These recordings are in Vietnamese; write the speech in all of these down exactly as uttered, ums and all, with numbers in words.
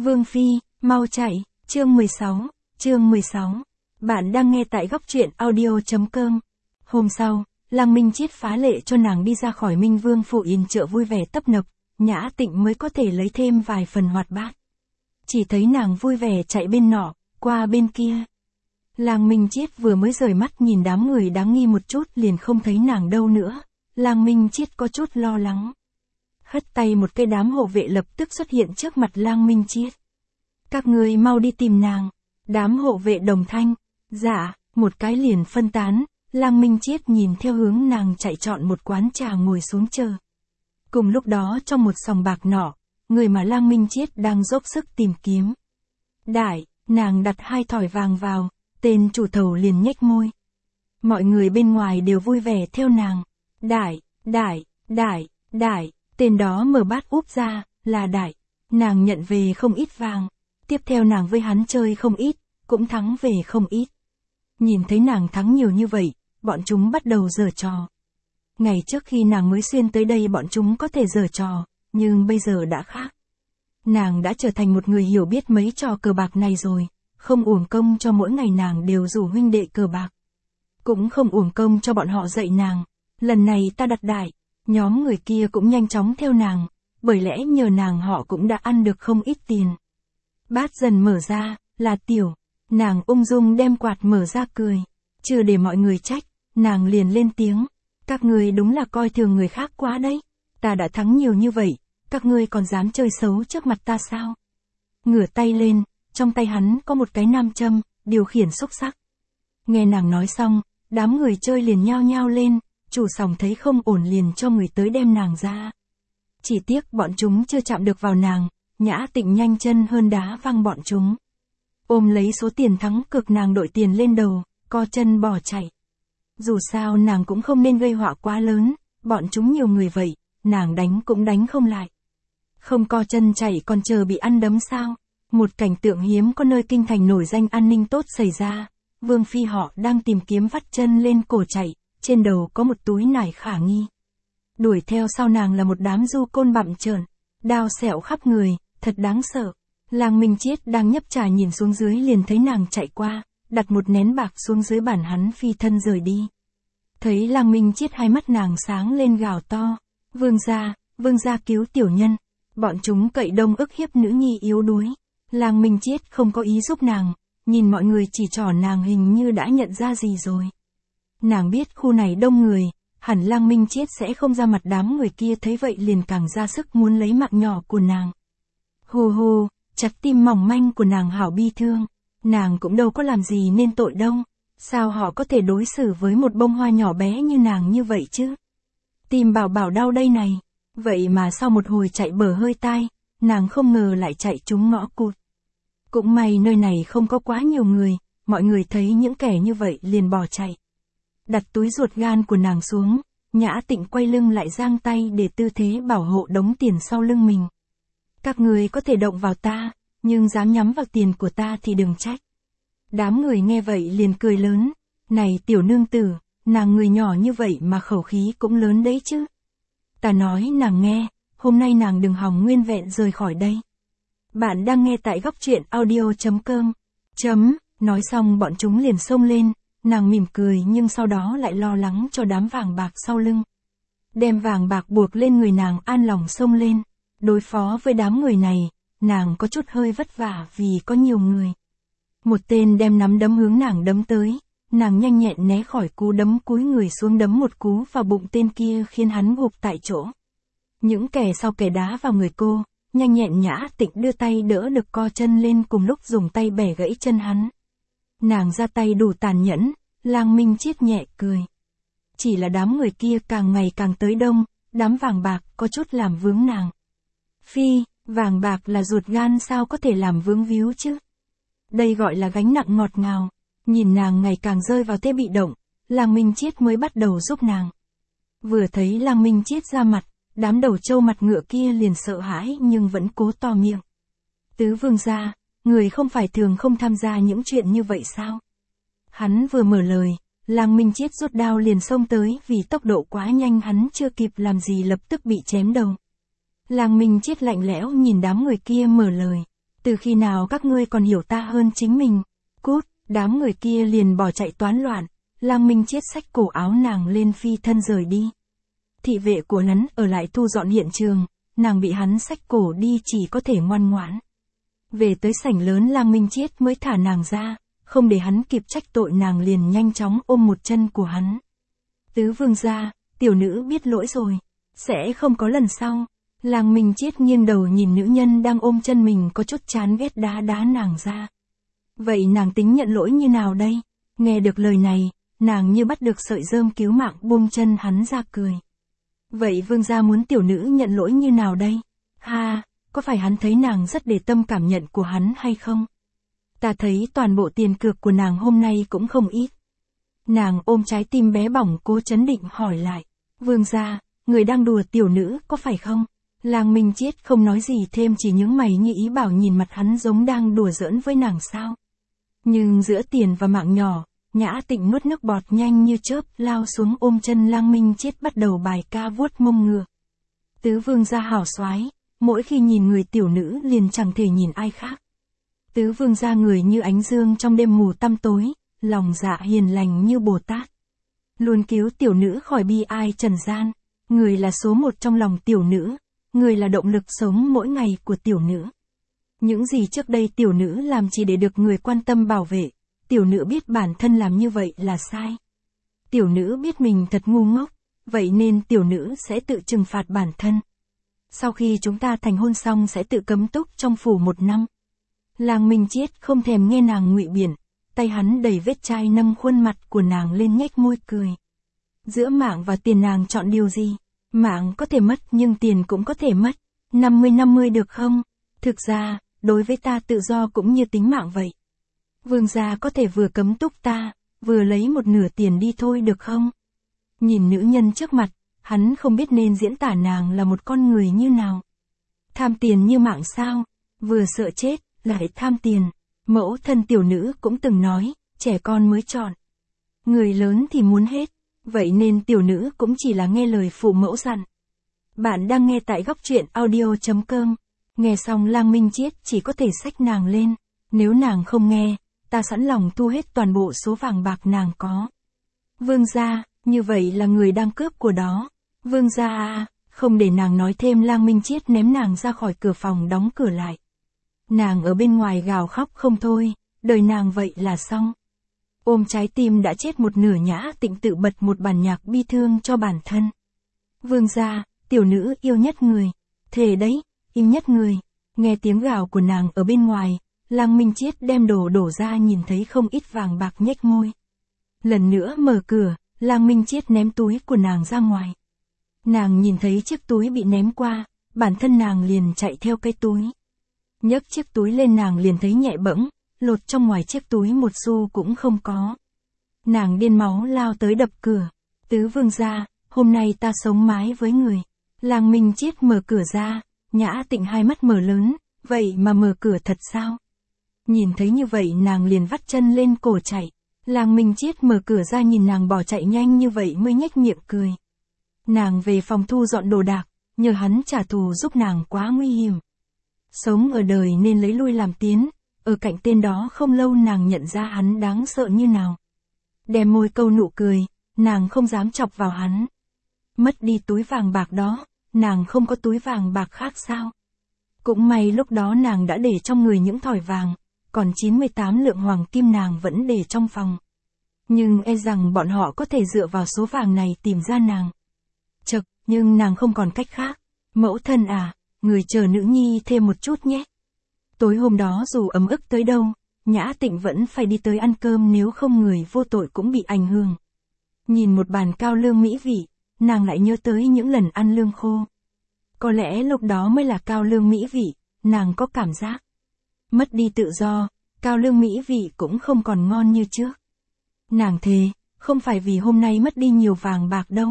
Vương Phi, mau chạy, chương mười sáu, chương mười sáu. Bạn đang nghe tại góc truyện audio.com. Hôm sau, Lăng Minh Chiết phá lệ cho nàng đi ra khỏi Minh Vương phủ yên chợ vui vẻ tấp nập, Nhã Tịnh mới có thể lấy thêm vài phần hoạt bát. Chỉ thấy nàng vui vẻ chạy bên nọ, qua bên kia. Lăng Minh Chiết vừa mới rời mắt nhìn đám người đáng nghi một chút liền không thấy nàng đâu nữa. Lăng Minh Chiết có chút lo lắng. Hất tay một cây đám hộ vệ lập tức xuất hiện trước mặt Lăng Minh Chiết. Các ngươi mau đi tìm nàng. Đám hộ vệ đồng thanh. Dạ, một cái liền phân tán. Lăng Minh Chiết nhìn theo hướng nàng chạy chọn một quán trà ngồi xuống chờ. Cùng lúc đó trong một sòng bạc nọ, người mà Lăng Minh Chiết đang dốc sức tìm kiếm. Đại, nàng đặt hai thỏi vàng vào, tên chủ thầu liền nhếch môi. Mọi người bên ngoài đều vui vẻ theo nàng. Đại, đại, đại, đại, tên đó mở bát úp ra, là đại. Nàng nhận về không ít vàng. Tiếp theo nàng với hắn chơi không ít, cũng thắng về không ít. Nhìn thấy nàng thắng nhiều như vậy, bọn chúng bắt đầu giở trò. Ngày trước khi nàng mới xuyên tới đây bọn chúng có thể giở trò, nhưng bây giờ đã khác. Nàng đã trở thành một người hiểu biết mấy trò cờ bạc này rồi, không uổng công cho mỗi ngày nàng đều rủ huynh đệ cờ bạc. Cũng không uổng công cho bọn họ dạy nàng, lần này ta đặt đại, nhóm người kia cũng nhanh chóng theo nàng, bởi lẽ nhờ nàng họ cũng đã ăn được không ít tiền. Bát dần mở ra, là tiểu, nàng ung dung đem quạt mở ra cười, chưa để mọi người trách, nàng liền lên tiếng, các ngươi đúng là coi thường người khác quá đấy, ta đã thắng nhiều như vậy, các ngươi còn dám chơi xấu trước mặt ta sao? Ngửa tay lên, trong tay hắn có một cái nam châm, điều khiển xúc sắc. Nghe nàng nói xong, đám người chơi liền nhao nhao lên, chủ sòng thấy không ổn liền cho người tới đem nàng ra. Chỉ tiếc bọn chúng chưa chạm được vào nàng, Nhã Tịnh nhanh chân hơn đá văng bọn chúng. Ôm lấy số tiền thắng cực nàng đội tiền lên đầu, co chân bỏ chạy. Dù sao nàng cũng không nên gây họa quá lớn, bọn chúng nhiều người vậy, nàng đánh cũng đánh không lại. Không co chân chạy còn chờ bị ăn đấm sao? Một cảnh tượng hiếm có nơi kinh thành nổi danh an ninh tốt xảy ra. Vương Phi họ đang tìm kiếm vắt chân lên cổ chạy, trên đầu có một túi nải khả nghi. Đuổi theo sau nàng là một đám du côn bặm trợn, đao sẹo khắp người, thật đáng sợ. Lăng Minh Chiết đang nhấp trà nhìn xuống dưới liền thấy nàng chạy qua, đặt một nén bạc xuống dưới bàn hắn phi thân rời đi. Thấy Lăng Minh Chiết hai mắt nàng sáng lên gào to, vương gia, vương gia cứu tiểu nhân. Bọn chúng cậy đông ức hiếp nữ nhi yếu đuối. Lăng Minh Chiết không có ý giúp nàng, nhìn mọi người chỉ trỏ nàng hình như đã nhận ra gì rồi. Nàng biết khu này đông người, hẳn Lăng Minh Chiết sẽ không ra mặt, đám người kia thấy vậy liền càng ra sức muốn lấy mạng nhỏ của nàng. Hù hù, chặt tim mỏng manh của nàng hảo bi thương, nàng cũng đâu có làm gì nên tội đâu, sao họ có thể đối xử với một bông hoa nhỏ bé như nàng như vậy chứ? Tim bảo bảo đau đây này, vậy mà sau một hồi chạy bở hơi tai, nàng không ngờ lại chạy trúng ngõ cụt. Cũng may nơi này không có quá nhiều người, mọi người thấy những kẻ như vậy liền bỏ chạy. Đặt túi ruột gan của nàng xuống, Nhã Tịnh quay lưng lại giang tay để tư thế bảo hộ đống tiền sau lưng mình. Các người có thể động vào ta, nhưng dám nhắm vào tiền của ta thì đừng trách. Đám người nghe vậy liền cười lớn, này tiểu nương tử, nàng người nhỏ như vậy mà khẩu khí cũng lớn đấy chứ. Ta nói nàng nghe, hôm nay nàng đừng hòng nguyên vẹn rời khỏi đây. Bạn đang nghe tại góc truyện audio.com. Chấm, nói xong bọn chúng liền xông lên, nàng mỉm cười nhưng sau đó lại lo lắng cho đám vàng bạc sau lưng. Đem vàng bạc buộc lên người nàng an lòng xông lên. Đối phó với đám người này, nàng có chút hơi vất vả vì có nhiều người. Một tên đem nắm đấm hướng nàng đấm tới, nàng nhanh nhẹn né khỏi cú đấm, cúi người xuống đấm một cú vào bụng tên kia khiến hắn gục tại chỗ. Những kẻ sau kẻ đá vào người cô, nhanh nhẹn Nhã Tịnh đưa tay đỡ được co chân lên cùng lúc dùng tay bẻ gãy chân hắn. Nàng ra tay đủ tàn nhẫn, Lăng Minh Chiết nhẹ cười. Chỉ là đám người kia càng ngày càng tới đông, đám vàng bạc có chút làm vướng nàng. Phi, vàng bạc là ruột gan sao có thể làm vướng víu chứ? Đây gọi là gánh nặng ngọt ngào. Nhìn nàng ngày càng rơi vào thế bị động, Lăng Minh Chiết mới bắt đầu giúp nàng. Vừa thấy Lăng Minh Chiết ra mặt, đám đầu trâu mặt ngựa kia liền sợ hãi nhưng vẫn cố to miệng. Tứ vương gia, người không phải thường không tham gia những chuyện như vậy sao? Hắn vừa mở lời, Lăng Minh Chiết rút đao liền xông tới, vì tốc độ quá nhanh hắn chưa kịp làm gì lập tức bị chém đầu. Lăng Minh Chiết lạnh lẽo nhìn đám người kia mở lời. Từ khi nào các ngươi còn hiểu ta hơn chính mình? Cút, đám người kia liền bỏ chạy toán loạn, Lang Minh Chiết xách cổ áo nàng lên phi thân rời đi. Thị vệ của hắn ở lại thu dọn hiện trường, nàng bị hắn xách cổ đi chỉ có thể ngoan ngoãn. Về tới sảnh lớn Lang Minh Chiết mới thả nàng ra, không để hắn kịp trách tội nàng liền nhanh chóng ôm một chân của hắn. Tứ vương gia, tiểu nữ biết lỗi rồi, sẽ không có lần sau. Lang Minh Chiết nghiêng đầu nhìn nữ nhân đang ôm chân mình có chút chán ghét đá đá nàng ra. Vậy nàng tính nhận lỗi như nào đây? Nghe được lời này, nàng như bắt được sợi rơm cứu mạng buông chân hắn ra cười. Vậy vương gia muốn tiểu nữ nhận lỗi như nào đây? Ha, có phải hắn thấy nàng rất để tâm cảm nhận của hắn hay không? Ta thấy toàn bộ tiền cược của nàng hôm nay cũng không ít. Nàng ôm trái tim bé bỏng cố chấn định hỏi lại. Vương gia, người đang đùa tiểu nữ có phải không? Lang Minh Chiết không nói gì thêm chỉ nhướng mày như ý bảo nhìn mặt hắn giống đang đùa giỡn với nàng sao. Nhưng giữa tiền và mạng nhỏ, Nhã Tịnh nuốt nước bọt nhanh như chớp lao xuống ôm chân Lang Minh Chiết bắt đầu bài ca vuốt mông ngựa. Tứ vương gia hảo soái, mỗi khi nhìn người tiểu nữ liền chẳng thể nhìn ai khác. Tứ vương gia người như ánh dương trong đêm mù tăm tối, lòng dạ hiền lành như Bồ Tát. Luôn cứu tiểu nữ khỏi bi ai trần gian, người là số một trong lòng tiểu nữ, người là động lực sống mỗi ngày của tiểu nữ. Những gì trước đây tiểu nữ làm chỉ để được người quan tâm bảo vệ, tiểu nữ biết bản thân làm như vậy là sai. Tiểu nữ biết mình thật ngu ngốc, vậy nên tiểu nữ sẽ tự trừng phạt bản thân. Sau khi chúng ta thành hôn xong sẽ tự cấm túc trong phủ một năm. Lang Minh Chiết không thèm nghe nàng ngụy biện, tay hắn đầy vết chai nâng khuôn mặt của nàng lên nhếch môi cười. Giữa mạng và tiền nàng chọn điều gì? Mạng có thể mất nhưng tiền cũng có thể mất. năm mươi năm mươi được không? Thực ra, đối với ta tự do cũng như tính mạng vậy. Vương gia có thể vừa cấm túc ta, vừa lấy một nửa tiền đi thôi được không? Nhìn nữ nhân trước mặt, hắn không biết nên diễn tả nàng là một con người như nào. Tham tiền như mạng sao? Vừa sợ chết, lại tham tiền. Mẫu thân tiểu nữ cũng từng nói, trẻ con mới chọn. Người lớn thì muốn hết, vậy nên tiểu nữ cũng chỉ là nghe lời phụ mẫu dặn. Bạn đang nghe tại góc truyện audio chấm com. Nghe xong Lang Minh Chiết chỉ có thể xách nàng lên. Nếu nàng không nghe, ta sẵn lòng thu hết toàn bộ số vàng bạc nàng có. Vương gia, như vậy là người đang cướp của đó. Vương gia à, không để nàng nói thêm Lang Minh Chiết ném nàng ra khỏi cửa phòng đóng cửa lại. Nàng ở bên ngoài gào khóc không thôi, đời nàng vậy là xong. Ôm trái tim đã chết một nửa Nhã Tịnh tự bật một bản nhạc bi thương cho bản thân. Vương gia, tiểu nữ yêu nhất người. Thề đấy, yêu nhất người. Nghe tiếng gào của nàng ở bên ngoài, Lang Minh Chiết đem đồ đổ ra nhìn thấy không ít vàng bạc nhếch môi. Lần nữa mở cửa, Lang Minh Chiết ném túi của nàng ra ngoài. Nàng nhìn thấy chiếc túi bị ném qua, bản thân nàng liền chạy theo cái túi. Nhấc chiếc túi lên nàng liền thấy nhẹ bẫng, lột trong ngoài chiếc túi một xu cũng không có. Nàng điên máu lao tới đập cửa. Tứ vương gia, hôm nay ta sống mái với người. Lang Minh Chiết mở cửa ra, Nhã Tịnh hai mắt mở lớn, vậy mà mở cửa thật sao? Nhìn thấy như vậy nàng liền vắt chân lên cổ chạy. Lang Minh Chiết mở cửa ra nhìn nàng bỏ chạy nhanh như vậy mới nhếch miệng cười. Nàng về phòng thu dọn đồ đạc, nhờ hắn trả thù giúp nàng quá nguy hiểm. Sống ở đời nên lấy lui làm tiến, ở cạnh tên đó không lâu nàng nhận ra hắn đáng sợ như nào. Đem môi câu nụ cười, nàng không dám chọc vào hắn. Mất đi túi vàng bạc đó, nàng không có túi vàng bạc khác sao? Cũng may lúc đó nàng đã để trong người những thỏi vàng, còn chín mươi tám lượng hoàng kim nàng vẫn để trong phòng. Nhưng e rằng bọn họ có thể dựa vào số vàng này tìm ra nàng. Chật, nhưng nàng không còn cách khác. Mẫu thân à, người chờ nữ nhi thêm một chút nhé. Tối hôm đó dù ấm ức tới đâu, Nhã Tịnh vẫn phải đi tới ăn cơm nếu không người vô tội cũng bị ảnh hưởng. Nhìn một bàn cao lương mỹ vị, nàng lại nhớ tới những lần ăn lương khô. Có lẽ lúc đó mới là cao lương mỹ vị, nàng có cảm giác. Mất đi tự do, cao lương mỹ vị cũng không còn ngon như trước. Nàng thề, không phải vì hôm nay mất đi nhiều vàng bạc đâu.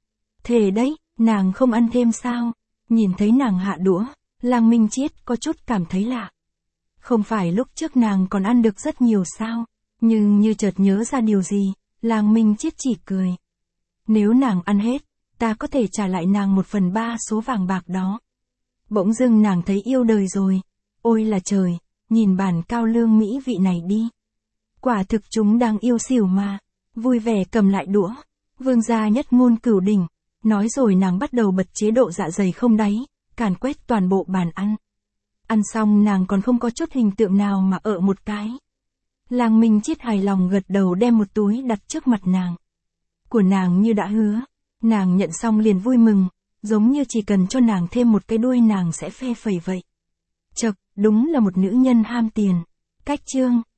Thề đấy, nàng không ăn thêm sao? Nhìn thấy nàng hạ đũa, Lang Minh Chiết có chút cảm thấy lạ. Không phải lúc trước nàng còn ăn được rất nhiều sao? Nhưng như chợt nhớ ra điều gì, Lang Minh Chiết chỉ cười. Nếu nàng ăn hết, ta có thể trả lại nàng một phần ba số vàng bạc đó. Bỗng dưng nàng thấy yêu đời rồi. Ôi là trời, nhìn bàn cao lương mỹ vị này đi. Quả thực chúng đang yêu xỉu mà. Vui vẻ cầm lại đũa. Vương gia nhất ngôn cửu đỉnh. Nói rồi nàng bắt đầu bật chế độ dạ dày không đáy, càn quét toàn bộ bàn ăn. Ăn xong nàng còn không có chút hình tượng nào mà ợ một cái. Làng Minh Chiết hài lòng gật đầu đem một túi đặt trước mặt nàng. Của nàng như đã hứa. Nàng nhận xong liền vui mừng, giống như chỉ cần cho nàng thêm một cái đuôi nàng sẽ phe phẩy vậy. Chậc, đúng là một nữ nhân ham tiền. Cách chương